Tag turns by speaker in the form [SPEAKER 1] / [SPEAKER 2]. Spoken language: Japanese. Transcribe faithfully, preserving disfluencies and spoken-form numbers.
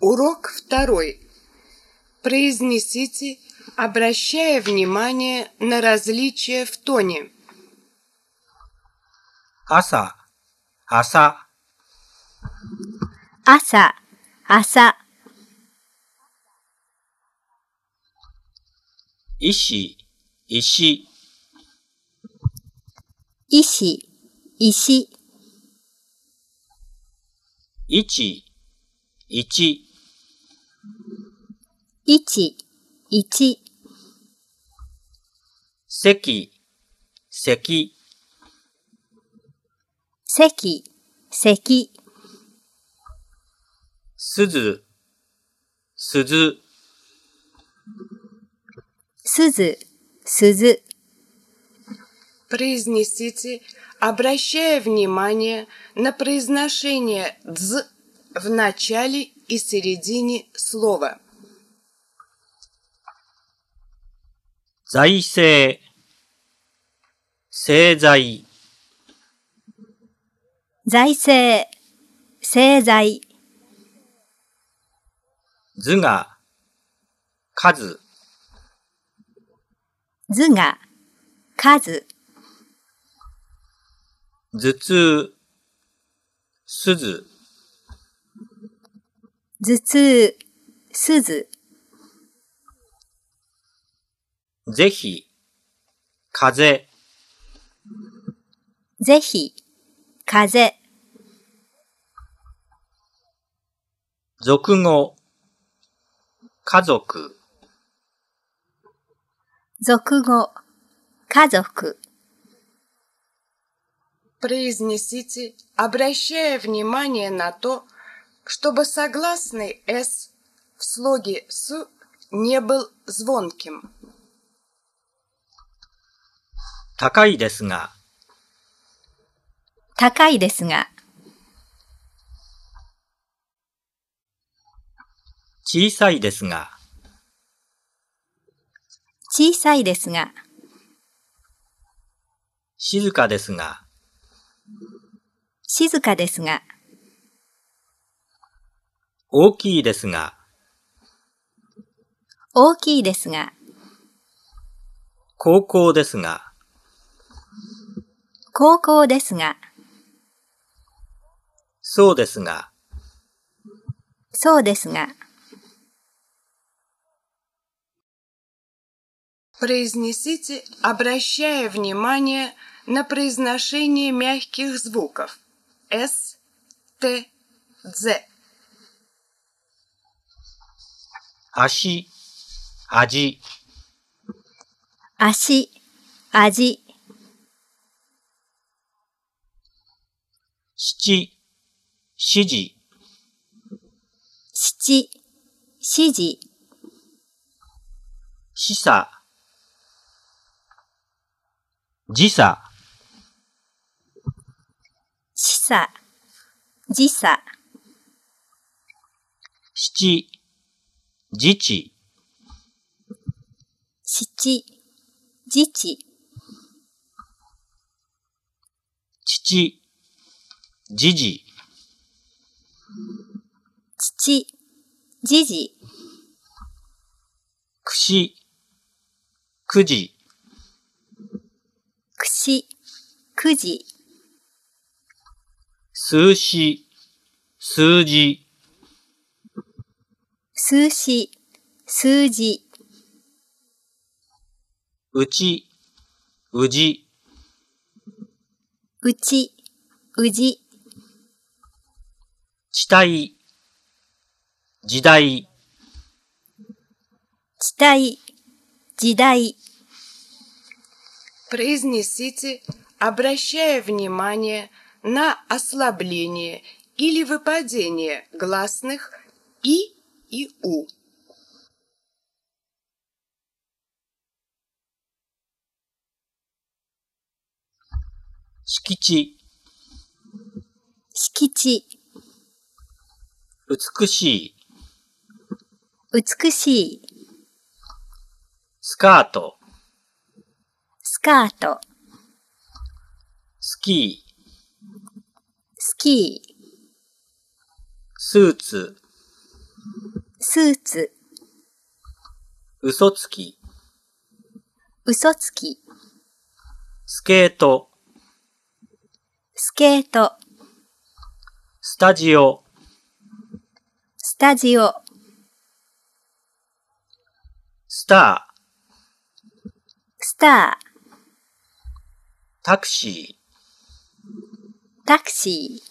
[SPEAKER 1] Урок второй. Произнесите, обращая внимание на различия в тоне.
[SPEAKER 2] 朝、朝、
[SPEAKER 3] 朝、朝、
[SPEAKER 2] 石、石、
[SPEAKER 3] 石、石、
[SPEAKER 2] 一、一、
[SPEAKER 3] 一、一、
[SPEAKER 2] 席、席、
[SPEAKER 3] 席、席、
[SPEAKER 2] 鈴、鈴、
[SPEAKER 3] 鈴、鈴、
[SPEAKER 1] Произнесите, обращая внимание на произношение «дз» в начале и середине слова.
[SPEAKER 2] 財政、製材、
[SPEAKER 3] 財政、製材、
[SPEAKER 2] 図が、数、
[SPEAKER 3] 図が、数、
[SPEAKER 2] 頭痛、鈴、
[SPEAKER 3] 頭痛、鈴、
[SPEAKER 2] ぜひ、風、
[SPEAKER 3] ぜひ、風、
[SPEAKER 2] 俗語、家族、
[SPEAKER 3] 俗語、家族、
[SPEAKER 1] Произнесите, обращая внимание на то, чтобы согласный «с» в слоге «с» не был звонким.
[SPEAKER 2] 高いですが、
[SPEAKER 3] 高いですが、
[SPEAKER 2] 小さいですが、
[SPEAKER 3] 小さいですが、
[SPEAKER 2] 静かですが、
[SPEAKER 3] 静かですが、
[SPEAKER 2] 大きいですが、
[SPEAKER 3] 大きいですが、
[SPEAKER 2] 高校ですが、
[SPEAKER 3] 高校ですが、
[SPEAKER 2] そうですが、
[SPEAKER 3] そうですが、
[SPEAKER 1] Произнесите, обращая внимание на произношение мягких звуков «с», «т», «з».
[SPEAKER 2] 足、味、
[SPEAKER 3] 足、味、
[SPEAKER 2] 七、指示、
[SPEAKER 3] 七、指示、
[SPEAKER 2] 示唆、時差、
[SPEAKER 3] 示唆、時差、
[SPEAKER 2] 七、自治、
[SPEAKER 3] 七、自治、
[SPEAKER 2] 父、じじ、
[SPEAKER 3] 父、じじ、
[SPEAKER 2] くし、くじ、
[SPEAKER 3] くし、くじ、
[SPEAKER 2] 数詞、数字、
[SPEAKER 3] 数詞、数字、
[SPEAKER 2] うち、うじ、
[SPEAKER 3] うち、うじ、
[SPEAKER 2] 地帯、時代、
[SPEAKER 3] 地帯、時代、
[SPEAKER 1] Произнесите, обращая внимание на ослабление или выпадение гласных «и» и «у».
[SPEAKER 2] 敷地、
[SPEAKER 3] 敷地、
[SPEAKER 2] 美しい、
[SPEAKER 3] 美しい、
[SPEAKER 2] スカート、
[SPEAKER 3] スカート、
[SPEAKER 2] スキー、
[SPEAKER 3] スキー、
[SPEAKER 2] スーツ、
[SPEAKER 3] スーツ、
[SPEAKER 2] 嘘つき、
[SPEAKER 3] 嘘つき、
[SPEAKER 2] スケート、
[SPEAKER 3] スケート、
[SPEAKER 2] スタジオ、
[SPEAKER 3] スタジオ、
[SPEAKER 2] スター、
[SPEAKER 3] スター、
[SPEAKER 2] タクシー、
[SPEAKER 3] タクシー、